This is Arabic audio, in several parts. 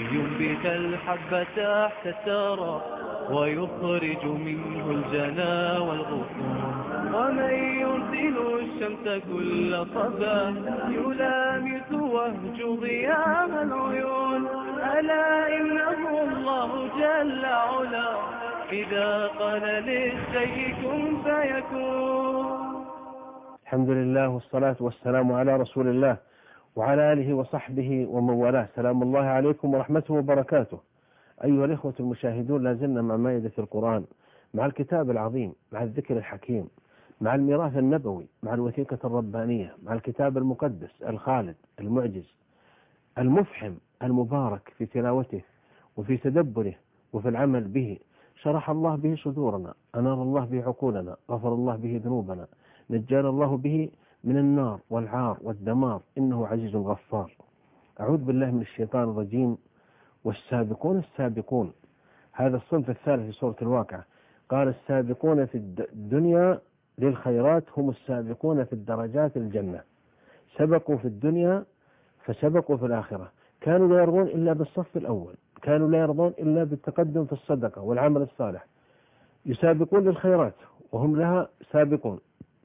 ينبت الحب تحت الثرى ويخرج منه الجنى والغصون ومن يرسل الشمس كل صباح يلامس وهج ضياء العيون ألا إنه الله جل علا إذا قال للشيء كن فيكون. الحمد لله والصلاة والسلام على رسول الله وعلى آله وصحبه ومن والاه. سلام الله عليكم ورحمته وبركاته. أيها الإخوة المشاهدون، لازلنا مع مائدة القرآن، مع الكتاب العظيم، مع الذكر الحكيم، مع الميراث النبوي، مع الوثيقة الربانية، مع الكتاب المقدس الخالد المعجز المفحم المبارك في تلاوته وفي تدبره وفي العمل به. شرح الله به صدورنا، أنار الله به عقولنا، غفر الله به ذنوبنا، نجانا الله به من النار والعار والدمار، إنه عزيز غفار. أعوذ بالله من الشيطان الرجيم. والسابقون السابقون، هذا الصنف الثالث في سورة الواقعة. قال السابقون في الدنيا للخيرات هم السابقون في الدرجات الجنة. سبقوا في الدنيا فسبقوا في الآخرة. كانوا لا يرضون إلا بالصف الأول، كانوا لا يرضون إلا بالتقدم في الصدقة والعمل الصالح. يسابقون للخيرات وهم لها سابقون،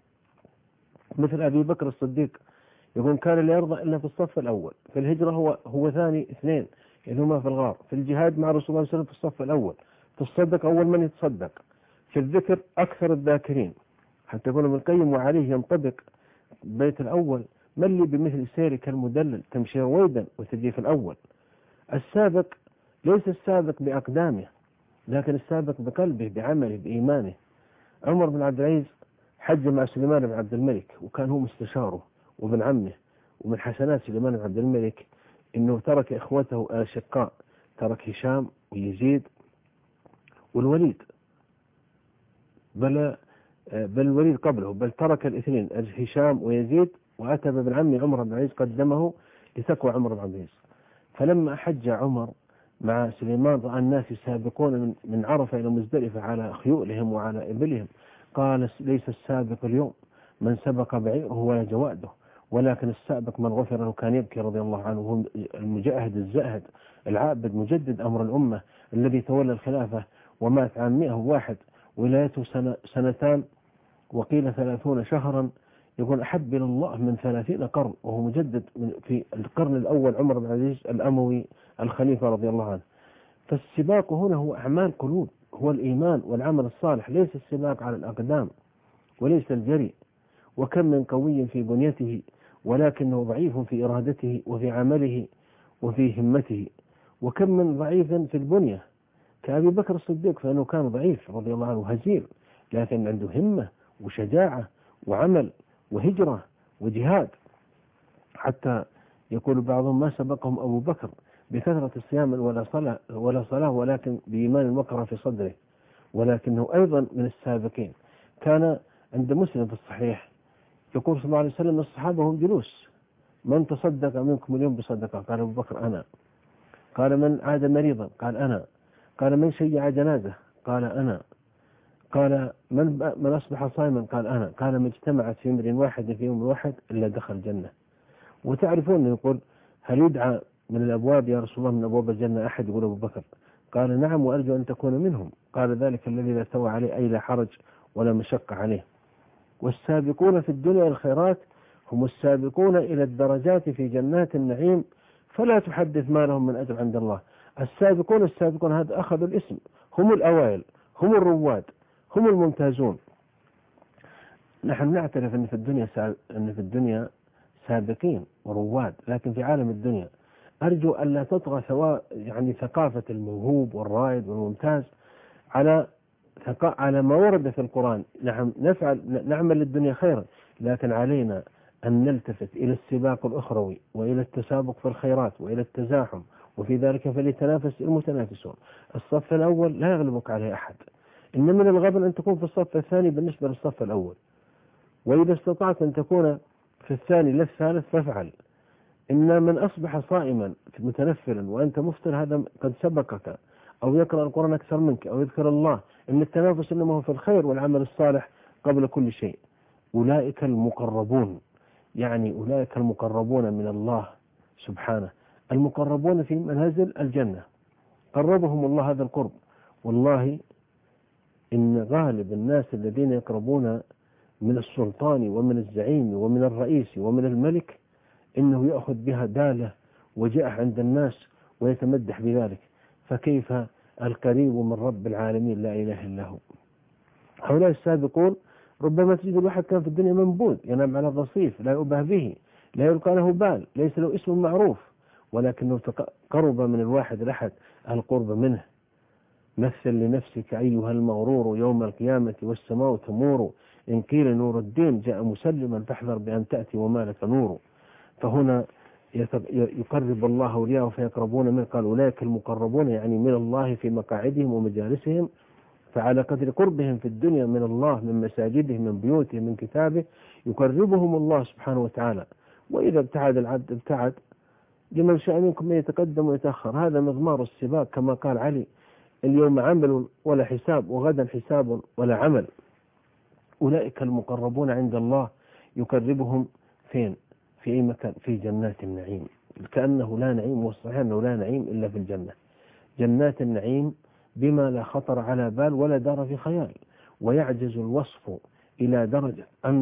مثل أبي بكر الصديق يقول كان لا يرضى إلا في الصف الأول. في الهجرة هو ثاني اثنين اللي هما في الغار. في الجهاد مع رسول الله صلى الله عليه وسلم في الصف الأول. في الصدق أول من يتصدق. في الذكر أكثر الذاكرين، حتى يقول ابن القيم وعليه ينطبق بيت الأول: من لي بمثل سيرك المدلل تمشي رويدا وتجي في الأول. السابق ليس السابق بأقدامه، لكن السابق بقلبه، بعمله، بإيمانه. عمر بن عبد العزيز حج مع سليمان بن عبد الملك، وكان هو مستشاره وابن عمه. ومن حسنات سليمان بن عبد الملك إنه ترك إخوته الأشقاء، ترك هشام ويزيد والوليد، بل الوليد قبله، بل ترك الاثنين هشام ويزيد، وأتى بابن عمه عمر بن العزيز قدمه لتقوى عمر بن عبد العزيز. فلما حج عمر مع سليمان رأى الناس يسابقون من عرفة إلى مزدلفة على خيولهم وعلى إبلهم. قال: ليس السابق اليوم من سبق بعيره ولا جواده، ولكن السابق من غفر له. كان يبكي رضي الله عنه، هو المجاهد الزاهد العابد مجدد أمر الأمة الذي تولى الخلافة ومات عام 101، ولايته سنتان وقيل 30 شهرا. يقول أحب إلى الله من 30 قرن، وهو مجدد في القرن الأول عمر بن عبد العزيز الأموي الخليفة رضي الله عنه. فالسباق هنا هو أعمال قلوب، هو الإيمان والعمل الصالح، ليس السباق على الأقدام وليس الجري. وكم من قوي في بنيته ولكنه ضعيف في إرادته وفي عمله وفي همته. وكم من ضعيف في البنية كأبي بكر الصديق، فإنه كان ضعيف رضي الله عنه هزيل، لكن عنده همة وشجاعة وعمل وهجرة وجهاد. حتى يقول بعضهم: ما سبقهم أبو بكر بكثرة الصيام ولا صلاة ولكن بإيمان وقر في صدره، ولكنه أيضا من السابقين. كان عند مسلم في الصحيح يقول صلى الله عليه وسلم: الصحابة هم جلوس، من تصدق منكم اليوم بصدقة؟ قال أبو بكر: أنا. قال: من عاد مريضا؟ قال: أنا. قال: من شيع جنازة؟ قال: أنا. قال: من أصبح صائما؟ قال: أنا. قال: ما اجتمعت في امرئ واحد في يوم واحد إلا دخل الجنة. وتعرفون يقول: هل يدعى من الأبواب يا رسول الله من أبواب الجنة أحد؟ يقول أبو بكر: قال: نعم، وأرجو أن تكون منهم. قال: ذلك الذي لا سوى عليه، أي لا حرج ولا مشقة عليه. والسابقون في الدنيا الخيرات هم السابقون إلى الدرجات في جنات النعيم، فلا تحدث ما لهم من أجر عند الله. السابقون هذا أخذوا الاسم، هم الأوائل، هم الرواد، هم الممتازون. نحن نعترف أن في الدنيا سابقين ورواد، لكن في عالم الدنيا أرجو أن لا تطغى ثقافة الموهوب والرائد والممتاز على ما ورد في القرآن. نحن نعمل للدنيا خيرا، لكن علينا أن نلتفت إلى السباق الأخروي وإلى التسابق في الخيرات وإلى التزاحم، وفي ذلك فليتنافس المتنافسون. الصف الأول لا يغلبك عليه أحد، إن من الغبن أن تكون في الصف الثاني بالنسبة للصف الأول، وإذا استطعت أن تكون في الثاني لا الثالث فافعل. إن من أصبح صائما متنفلا وأنت مفطر هذا قد سبقك، أو يقرأ القرآن أكثر منك، أو يذكر الله. إن التنافس إنما هو في الخير والعمل الصالح قبل كل شيء. أولئك المقربون، أولئك المقربون من الله سبحانه المقربون في منازل الجنة قربهم الله هذا القرب. والله إن غالب الناس الذين يقربون من السلطان ومن الزعيم ومن الرئيس ومن الملك إنه يأخذ بها دالة وجاء عند الناس ويتمدح بذلك، فكيف القريب من رب العالمين لا إله إلا هو. هؤلاء السابقون ربما تجد الواحد كان في الدنيا منبوذ ينام على الرصيف لا يؤبه به لا يلقى له بال ليس له اسم معروف، ولكنه قرب من الواحد الأحد القرب منه. مثل لنفسك أيها المغرور يوم القيامة والسماء تمور، إن قيل نور الدين جاء مسلما فاحذر بأن تأتي وما لك نور. فهنا يقرب الله أولياءه فيقربون منه، قال أولئك المقربون يعني من الله في مقاعدهم ومجالسهم، فعلى قدر قربهم في الدنيا من الله من مساجدهم من بيوتهم من كتابه يقربهم الله سبحانه وتعالى. وإذا ابتعد العبد ابتعد. لمن شاء منكم من يتقدم ويتأخر، هذا مضمار السباق كما قال علي: اليوم عمل ولا حساب وغدا حساب ولا عمل. أولئك المقربون عند الله يقربهم فين؟ في أي مكان؟ في جنات النعيم. كأنه لا نعيم، والصحيح أنه لا نعيم إلا في الجنة. جنات النعيم بما لا خطر على بال ولا دار في خيال، ويعجز الوصف إلى درجة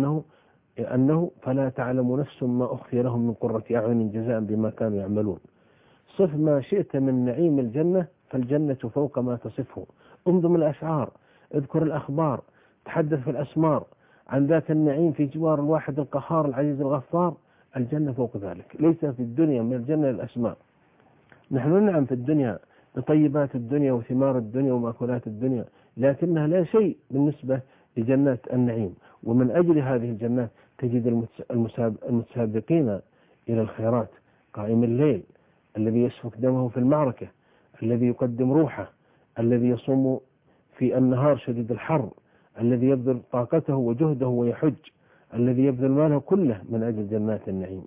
أنه فلا تعلم نفس ما أخفي لهم من قرة أعين جزاء بما كانوا يعملون. صف ما شئت من نعيم الجنة، فالجنة فوق ما تصفه. انظم الأشعار، اذكر الأخبار، تحدث في الأسمار عن ذاك النعيم في جوار الواحد القهار العزيز الغفار. الجنة فوق ذلك، ليس في الدنيا من الجنة الأسماء. نحن ننعم في الدنيا بطيبات الدنيا وثمار الدنيا ومأكولات الدنيا، لكنها لا شيء بالنسبة لجنات النعيم. ومن أجل هذه الجنات تجد المتسابقين إلى الخيرات، قائم الليل الذي يسفك دمه في المعركة، الذي يقدم روحه، الذي يصوم في النهار شديد الحر، الذي يبذل طاقته وجهده ويحج، الذي يبذل ماله كله من أجل جنات النعيم.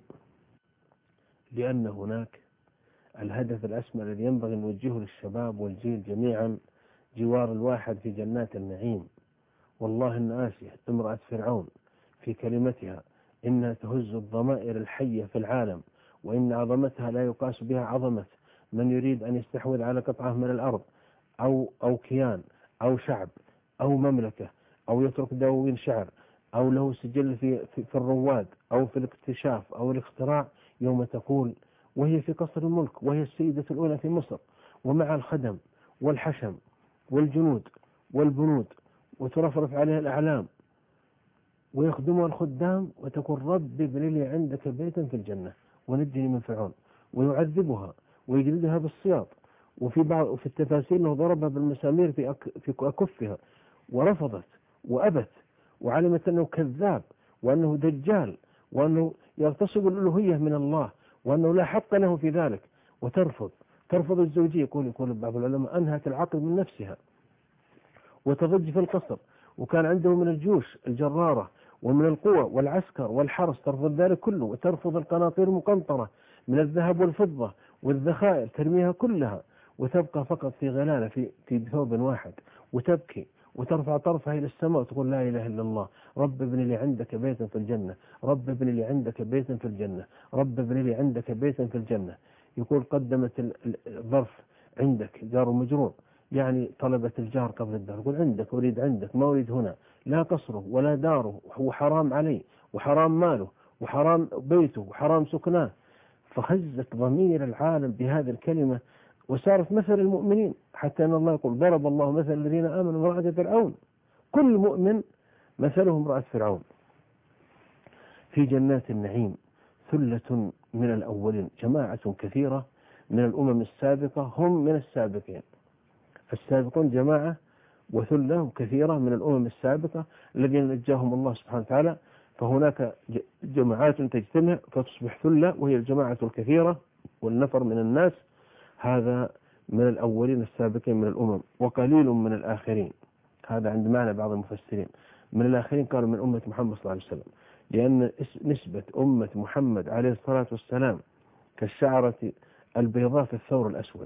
لأن هناك الهدف الأسمى الذي ينبغي أن نوجهه للشباب والجيل جميعا جوار الواحد في جنات النعيم. والله إن آسيا امرأة فرعون في كلمتها إنها تهز الضمائر الحية في العالم، وإن عظمتها لا يقاس بها عظمة من يريد أن يستحوذ على قطعة من الأرض أو كيان أو شعب أو مملكة، أو يترك دواوين شعر، أو له سجل في الرواد أو في الاكتشاف أو الاختراع. يوم تقول وهي في قصر الملك وهي السيدة الأولى في مصر، ومع الخدم والحشم والجنود والبنود، وترفرف عليها الأعلام ويخدمها الخدام، وتقول رب ابن لي عندك بيتا في الجنة ونجني من فرعون، ويعذبها ويجلدها بالسياط. وفي التفاسير أنه ضربها بالمسامير في أكفها، ورفضت وأبت وعلمت أنه كذاب وأنه دجال وأنه يغتصب الألوهية من الله وأنه لا حق له في ذلك، ترفض الزوجية. يقول بعض العلماء أنهت العقل من نفسها وتضج في القصر. وكان عنده من الجيوش الجرارة ومن القوة والعسكر والحرس ترفض ذلك كله، وترفض القناطير المقنطرة من الذهب والفضة والذخائر، ترميها كلها وتبقى فقط في غلالة في ثوب واحد، وتبكي وترفع طرفها إلى السماء وتقول لا إله إلا الله: رب ابن لي عندك بيتا في الجنة، رب ابن لي عندك بيتا في الجنة، رب ابن لي عندك بيتا في الجنة. يقول قدمت الظرف عندك جار ومجرور، يعني طلبت الجار قبل الدار. يقول عندك، أريد عندك، ما أريد هنا، لا قصره ولا داره، وحرام عليه وحرام ماله وحرام بيته وحرام سكناه. فخزت ضمير العالم بهذه الكلمة وصارت مثل المؤمنين، حتى أن الله يقول ضرب الله مثل الذين آمنوا امرأة فرعون. كل مؤمن مثله امرأة فرعون. في جنات النعيم ثلة من الأولين، جماعة كثيرة من الأمم السابقة هم من السابقين. السابقون جماعة وثلة كثيرة من الأمم السابقة الذين نجاهم الله سبحانه وتعالى. فهناك جماعات تجتمع فتصبح ثلة، وهي الجماعة الكثيرة والنفر من الناس. هذا من الأولين السابقين من الأمم، وقليل من الآخرين. هذا عند معنى بعض المفسرين. من الآخرين قالوا من أمة محمد صلى الله عليه وسلم، لأن نسبة أمة محمد عليه الصلاة والسلام كالشعرة البيضاء في الثور الأسود.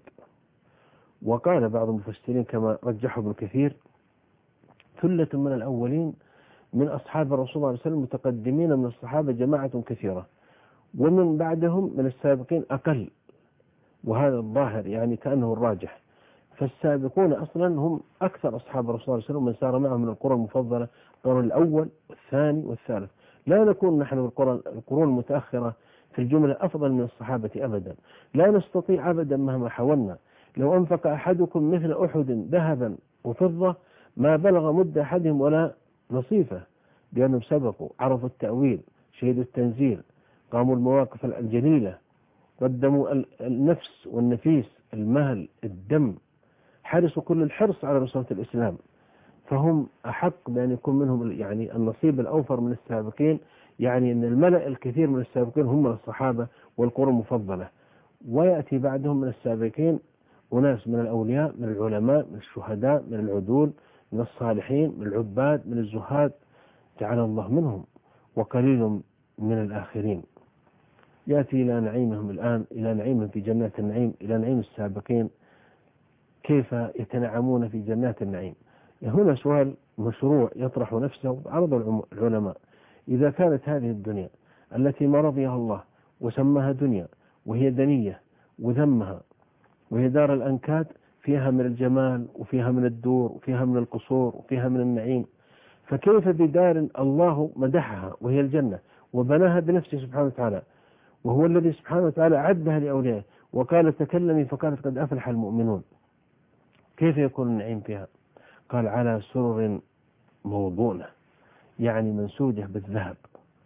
وقال بعض المفسرين كما رجحه ابن كثير: ثلة من الأولين من أصحاب الرسول صلى الله عليه وسلم، متقدمين من الصحابة جماعة كثيرة، ومن بعدهم من السابقين أقل وهذا الظاهر يعني كأنه الراجح. فالسابقون أصلا هم أكثر أصحاب الرسول صلى الله عليه وسلم من سار معهم من القرون المفضلة، القرن الأول والثاني والثالث. لا نكون نحن القرون المتأخرة في الجملة أفضل من الصحابة أبدا، لا نستطيع أبدا مهما حاولنا. لو أنفق أحدكم مثل أحد ذهبا وفضة ما بلغ مد أحدهم ولا نصيفه، لأنهم سبقوا، عرفوا التأويل، شهدوا التنزيل، قاموا المواقف الجليلة، قدموا النفس والنفيس، المهل، الدم، حرصوا كل الحرص على نصرة الإسلام. فهم أحق بأن يكون منهم يعني النصيب الأوفر من السابقين، يعني أن الملأ الكثير من السابقين هم الصحابة والقرون المفضلة، ويأتي بعدهم من السابقين أناس من الأولياء، من العلماء، من الشهداء، من العدول، من الصالحين، من العباد، من الزهاد، جعل الله منهم، وقليل من الآخرين. يأتي إلى نعيمهم الآن، إلى نعيمهم في جنات النعيم، إلى نعيم السابقين، كيف يتنعمون في جنات النعيم. هنا سؤال مشروع يطرح نفسه عرض العلماء: إذا كانت هذه الدنيا التي ما رضيها الله وسماها دنيا وهي دنية وذمها وهي دار الأنكاد، فيها من الجمال وفيها من الدور وفيها من القصور وفيها من النعيم، فكيف بدار الله مدحها وهي الجنة وبناها بنفسه سبحانه وتعالى، وهو الذي سبحانه وتعالى عدها لأوليائه وقال: تكلمي فقالت قد أفلح المؤمنون، كيف يكون النعيم فيها؟ قال: على سرر موضونة، يعني منسوجة بالذهب،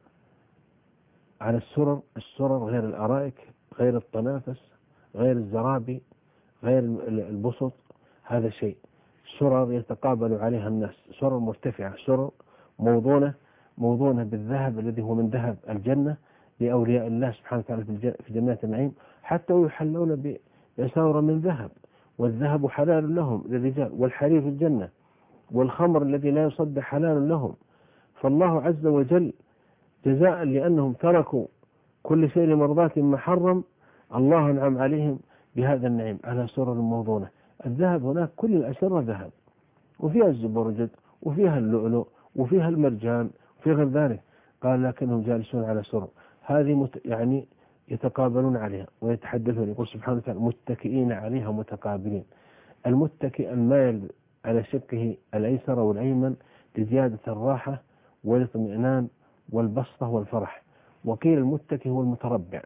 على السرر غير الأرائك، غير الطنافس، غير الزرابي، غير البسط، هذا شيء. سرر يتقابل عليها الناس، سرر مرتفعة، سرر موضونة بالذهب الذي هو من ذهب الجنة لأولياء الله سبحانه وتعالى في جنات النعيم، حتى يحلون بأساور من ذهب، والذهب حلال لهم للرجال، والحرير في الجنة، والخمر الذي لا يصدق حلال لهم. فالله عز وجل جزاء لأنهم تركوا كل شيء لمرضاة ما حرم، الله أنعم عليهم بهذا النعيم على سرر موضونة. الذهب هناك كل الأسرة ذهب، وفيها الزبرجد وفيها اللؤلؤ وفيها المرجان وفي غير ذلك. قال: لكنهم جالسون على سرر، هذه يعني يتقابلون عليها ويتحدثون. يقول سبحانه وتعالى: متكئين عليها متقابلين. المتكئ المائل على شقه الأيسر والأيمن لزيادة الراحة والاطمئنان والبسطة والفرح. وقيل المتكئ هو المتربع.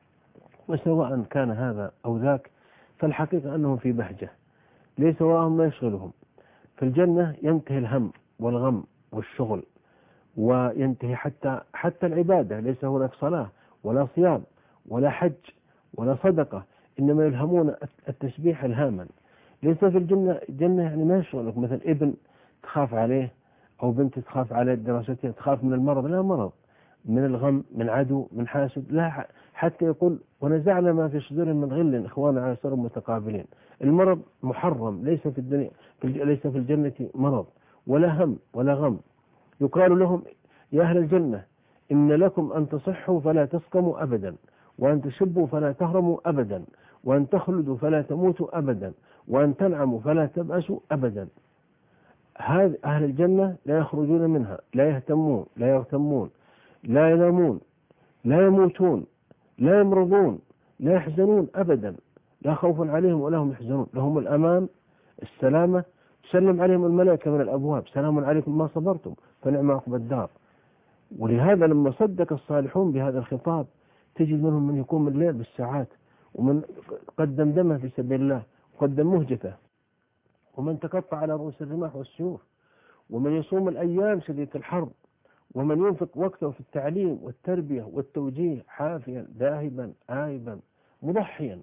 وسواء كان هذا أو ذاك، فالحقيقة أنهم في بهجة ليس وراءهم ما يشغلهم. في الجنة ينتهي الهم والغم والشغل، وينتهي حتى العبادة، ليس هناك صلاة ولا صيام ولا حج ولا صدقة، إنما يلهمون التسبيح الهاما. ليس في الجنة يعني ما يشغلك مثلا ابن تخاف عليه أو بنت تخاف على دراستها، تخاف من المرض، لا مرض، من الغم، من عدو، من حاسد، لا. حتى يقول: ونزعنا ما في صدورهم من غل إخوانا على سرر متقابلين. المرض محرم، ليس في الدنيا، ليس في الجنة مرض ولا هم ولا غم. يقال لهم: يا أهل الجنة، إن لكم أن تصحوا فلا تسقموا أبدا، وأن تشبوا فلا تهرموا أبدا، وأن تخلدوا فلا تموتوا أبدا، وأن تنعموا فلا تبأسوا أبدا. هذه أهل الجنة لا يخرجون منها، لا يهتمون، لا يغتمون، لا ينامون، لا يموتون، لا يمرضون، لا يحزنون أبدا، لا خوف عليهم ولا هم يحزنون، لهم الأمان، السلامة، تسلم عليهم الملائكة من الأبواب: سلام عليكم ما صبرتم فنعم عقبى الدار. ولهذا لما صدق الصالحون بهذا الخطاب تجد منهم من يقوم الليل بالساعات، ومن قدم دمه في سبيل الله وقدم مهجته، ومن تقطع على رؤوس الرماح والسيوف، ومن يصوم الأيام شديدة الحرب، ومن ينفق وقته في التعليم والتربية والتوجيه، حافيا ذاهبا آيبا مضحيا،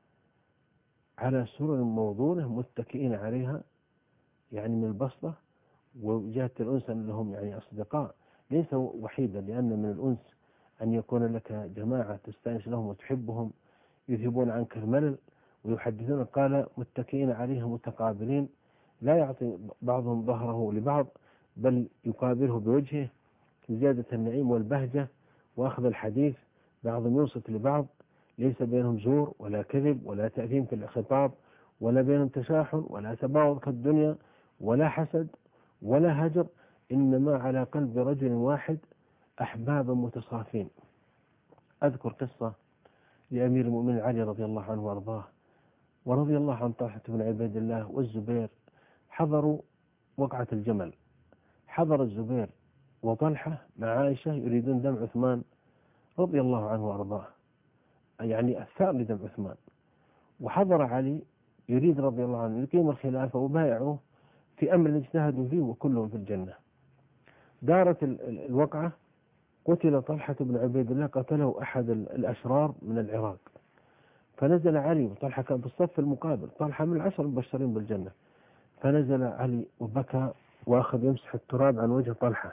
على سرر موضونة متكئين عليها، يعني من البسطة وجهة الأنس لهم، يعني أصدقاء، ليس وحيدا، لأن من الأنس أن يكون لك جماعة تستأنس لهم وتحبهم، يذهبون عنك الملل ويحدثون. قال: متكئين عليها متقابلين، لا يعطي بعضهم ظهره لبعض، بل يقابله بوجهه لزيادة النعيم والبهجة وأخذ الحديث، بعضهم ينصت لبعض، ليس بينهم زور ولا كذب ولا تأثيم في الخطاب، ولا بينهم تشاحن ولا تباغض كالدنيا، ولا حسد ولا هجر، إنما على قلب رجل واحد أحبابا متصافين. أذكر قصة لأمير المؤمنين علي رضي الله عنه وأرضاه، ورضي الله عن طلحة بن عبيد الله والزبير، حضروا وقعة الجمل. حضر الزبير وطلحة مع عائشة يريدون دم عثمان رضي الله عنه وأرضاه، يعني الثار لدم عثمان. وحضر علي يريد رضي الله عنه يقيم الخلافة وبايعوه في أمر اجتهدوا فيه وكلهم في الجنة. دارت الوقعة، قتل طلحة بن عبيد الله، قتله أحد الأشرار من العراق. فنزل علي، وطلحة كان في الصف المقابل، طلحة من 10 المبشرين بالجنة. فنزل علي وبكى وأخذ يمسح التراب عن وجه طلحة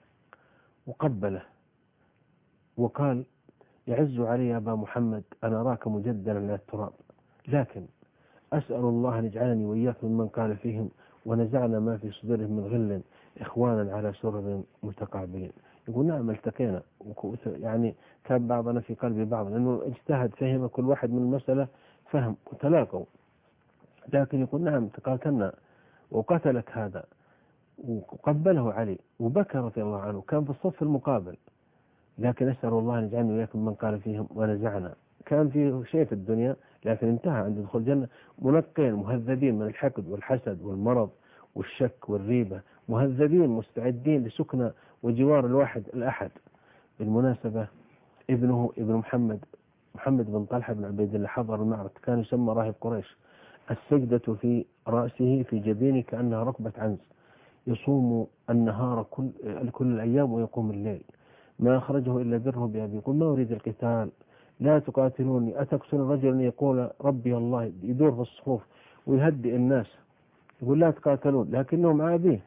وقبله وقال: يعز علي يا أبا محمد أن أراك مجدلا على التراب، لكن أسأل الله أن يجعلني وإياك ممن قال فيهم ونزعنا ما في صدورهم من غل إخوانا على سرر متقابلين. يقول: نعم التقينا، يعني كان بعضنا في قلب بعض، لأنه اجتهد فهم كل واحد من المسألة فهم وتلاقوا، لكن يقول: نعم تقاتلنا وقتلك هذا. وقبله علي وبكى رضي الله عنه، كان في الصف المقابل، لكن أسأل الله أن يجعلني وإياكم من قال فيهم ونزعنا. كان فيه شيء في الدنيا لكن انتهى عند دخول الجنة، منقين مهذبين من الحقد والحسد والمرض والشك والريبة، مهذبين مستعدين لسكنى وجوار الواحد الأحد. بالمناسبة ابن محمد بن طلحة بن عبيد الله حضر المعركة، كان يسمى راهب قريش. السجدة في رأسه في جبينه كأنها ركبة عنز، يصوم النهار كل الأيام ويقوم الليل، ما أخرجه إلا بره بأبي. يقول: ما أريد القتال، لا تقاتلوني، أتقتل رجلا يقول ربي الله، يدور في الصفوف ويهدئ الناس. يقول: لا تقاتلون، لكنه مع أبيه.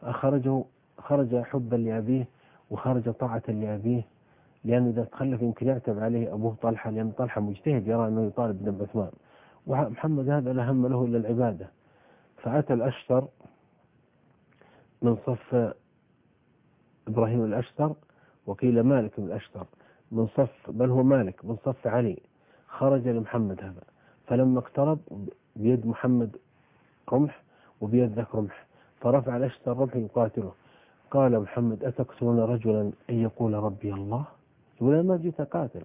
خرج حبا لأبيه وخرج طاعة لأبيه، لأنه إذا تخلف يمكن يعتب عليه أبوه طلحة، لأن طلحة مجتهد يرى أنه يطالب بدم عثمان، ومحمد هذا لا هم له إلا العبادة. فأتى الأشتر من صف إبراهيم الأشتر، وقيل مالك بن الأشتر من صف، بل هو مالك من صف علي، خرج لمحمد هذا. فلما اقترب بيد محمد رمح وبيد ذاك رمح، فرفع الأشتر رمح يقاتله. قال محمد: أتقتلون رجلا أن يقول ربي الله؟ يقول: ما جيت أقاتل.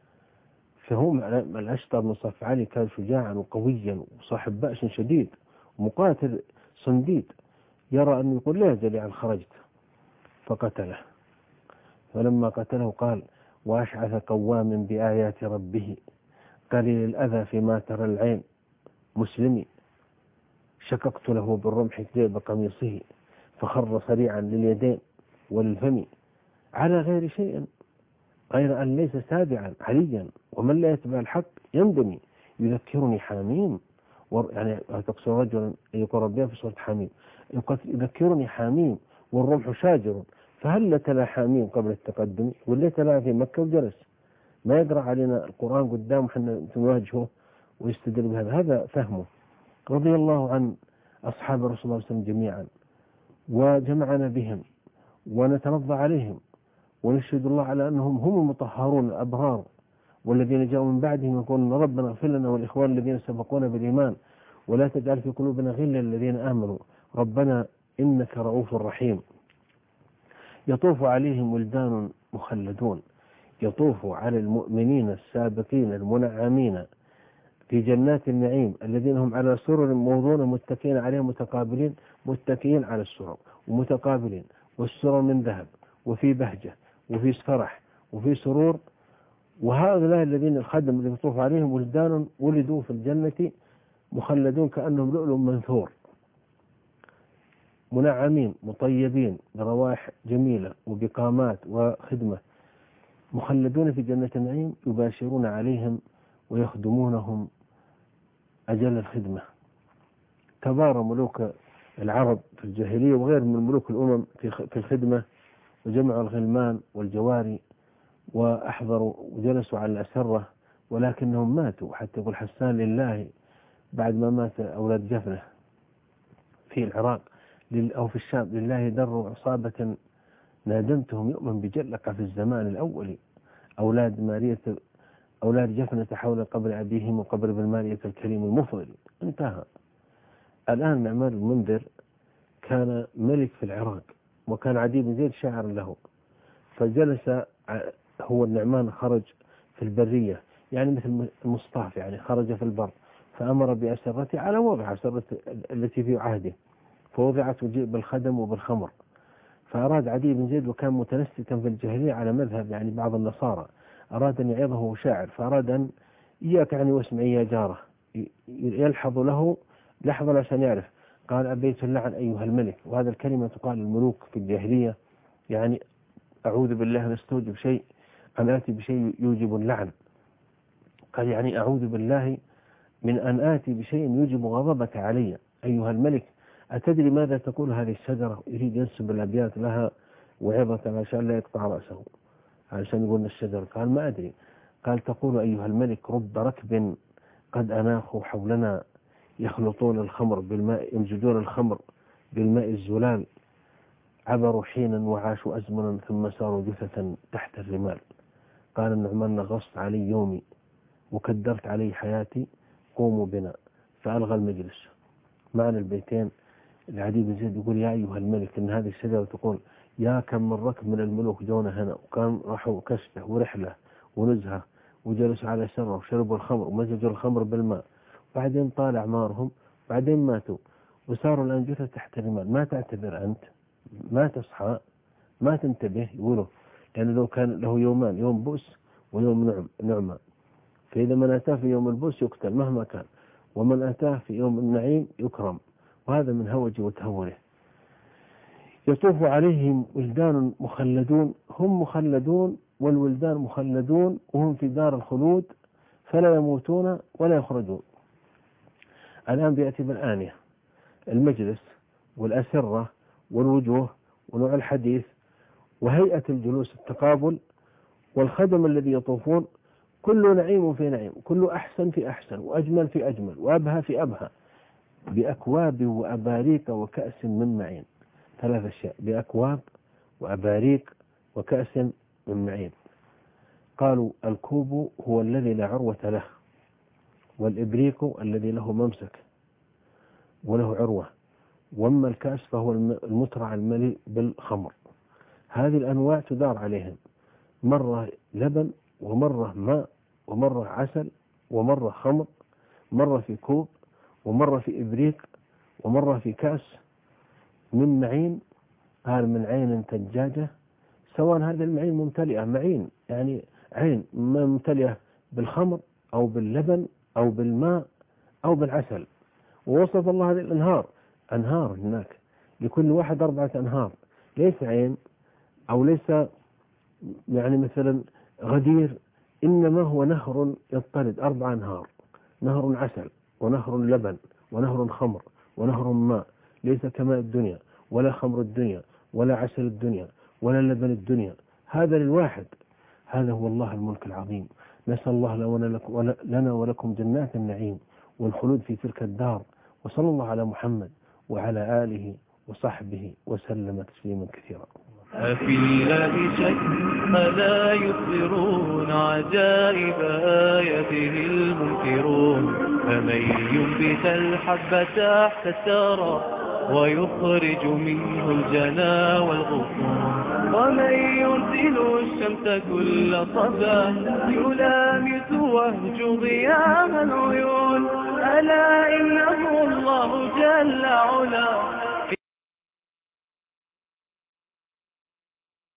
فهم الأشتر من صف علي كان شجاعا وقويا وصاحب بأس شديد ومقاتل صنديد، يرى أنه يقول: لا يجري عن خرجت. فقتله. فلما قتله قال: وأشعث قوام بآيات ربه قليل الأذى فيما ترى العين مسلمي، شككت له بالرمح جيب قميصه فخر صريعا لليدين وللفم، على غير شيء غير أن ليس سابعا عليا، ومن لا يتبع الحق يندمي. يذكرني حميم، يعني تقصد رجلا يقول ربيان في سورة حميم، يذكرني حميم والرمح شاجر، فهل تلا حميم قبل التقدم، واللي تلا في مكة وجلس ما يقرأ علينا القرآن قدام وحنا نواجهه ويستدل بهذا. هذا فهمه. رضي الله عن أصحاب الرسول صلى الله عليه وسلم جميعا، وجمعنا بهم ونترضى عليهم ونشهد الله على أنهم هم المطهرون الأبرار، والذين جاءوا من بعدهم يقولون: ربنا اغفر لنا والإخوان الذين سبقونا بالإيمان ولا تجعل في قلوبنا غلا للذين آمنوا ربنا إنك رؤوف رحيم. يطوف عليهم ولدان مخلدون، يطوف على المؤمنين السابقين المنعمين في جنات النعيم الذين هم على سرر موضونة متكئين عليها متقابلين، متكئين على السرر ومتقابلين، والسرر من ذهب وفي بهجة وفي فرح وفي سرور. وهؤلاء الذين الخدم اللي يطوف عليهم ولدان ولدوا في الجنة مخلدون كأنهم لؤلؤ منثور، منعمين مطيبين بروائح جميلة وبقامات وخدمة، مخلدون في جنة النعيم يباشرون عليهم ويخدمونهم أجل الخدمة. كبار ملوك العرب في الجاهلية وغير من ملوك الأمم في الخدمة، وجمعوا الغلمان والجواري وأحضروا وجلسوا على الأسرة، ولكنهم ماتوا. حتى يقول حسان لله بعد ما مات أولاد جفنة في العراق أو في الشام: لله در عصابة نادمتهم يؤمن بجلق في الزمان الأول، أولاد جفنة حول قبر أبيهم وقبر ابن مارية الكريم المفضل. انتهى. الآن نعمان المنذر كان ملك في العراق، وكان عدي بن زيد شاعر له، فجلس هو النعمان، خرج في البرية يعني مثل المصطاف، يعني خرج في البر فأمر بأسرته على وضع أسرة التي في عهده، فوضعت وجيء بالخدم وبالخمر. فأراد عدي بن زيد، وكان متنسكا في الجاهلية على مذهب يعني بعض النصارى، أراد أن يعظه شاعر، فأراد أن إياك يعني واسمعي يا جاره، يلحظ له لحظة عشان يعرف. قال أبيت اللعن أيها الملك، وهذا الكلمة تقال الملوك في الجاهلية، يعني أعوذ بالله أن أستوجب شيء، أن آتي بشيء يوجب اللعن. قال يعني أعوذ بالله من أن آتي بشيء يوجب غضبك علي أيها الملك. أتدري ماذا تقول هذه الشجرة؟ يريد ينسب الأبيات لها وعظة عشان لا يقطع رأسه، عشان يقول الشجرة. قال ما أدري. قال تقول أيها الملك رب ركب قد أناخوا حولنا، يخلطون الخمر بالماء، يمزجون الخمر بالماء الزلال، عبروا حينا وعاشوا أزمنا ثم ساروا جثة تحت الرمال. قال النعمان نغصت علي يومي وكدرت علي حياتي، قوموا بنا. فألغى المجلس. معنى البيتين العدي بن زيد يقول يا أيها الملك، إن هذه الشجرة تقول يا كم من ركب من الملوك جونا هنا، وكان راحوا كشفه ورحلة ونزهة وجلسوا على شرة وشربوا الخمر ومزجوا الخمر بالماء، بعدين طال أعمارهم، بعدين ماتوا وصاروا الآن جثة تحت الرمال. ما تعتذر أنت؟ ما تصحى؟ ما تنتبه؟ يقولوا لأنه لو كان له يومان، يوم بؤس ويوم نعمة، فإذا من أتاه في يوم البؤس يقتل مهما كان، ومن أتاه في يوم النعيم يكرم. وهذا من هوجه وتهوره. يطوف عليهم ولدان مخلدون، هم مخلدون والولدان مخلدون، وهم في دار الخلود فلا يموتون ولا يخرجون. الآن بيأتي بالآنية، المجلس والأسرة والوجوه ونوع الحديث وهيئة الجلوس، التقابل، والخدم الذي يطوفون، كله نعيم في نعيم، كله أحسن في أحسن، وأجمل في أجمل، وأبهى في أبهى، بأكواب وأباريك وكأس من معين. ثلاث أشياء: بأكواب وأباريك وكأس من معين. قالوا الكوب هو الذي لا عروة له، والإبريق الذي له ممسك وله عروة، وأما الكأس فهو المترع المليء بالخمر. هذه الأنواع تدار عليهم، مرة لبن ومرة ماء ومرة عسل ومرة خمر، مرة في كوب ومرة في إبريق ومرة في كأس من معين. قال من عين تجاجة، سواء هذه المعين ممتلئة، معين يعني عين ممتلئة بالخمر أو باللبن أو بالماء أو بالعسل. ووصف الله هذه الأنهار، أنهار هناك لكل واحد 4 أنهار، ليس عين أو ليس يعني مثلا غدير، إنما هو نهر يضطرد 4 أنهار: نهر عسل ونهر لبن ونهر خمر ونهر ماء، ليس كماء الدنيا ولا خمر الدنيا ولا عسل الدنيا ولا لبن الدنيا، هذا للواحد. هذا هو الله الملك العظيم. نسأل الله لنا ولكم جنات النعيم والخلود في تلك الدار. وصلى الله على محمد وعلى آله وصحبه وسلم تسليما كثيرا. أفي الله شك ألا يخبرون عجائب آياته المنكرون، فمن ينبت الحب تحت الثرى ويخرج منه الجنا والغصون، ومن يرسل الشمس كل صباح يلامس وهج ضياء العيون، ألا إنه الله جل علا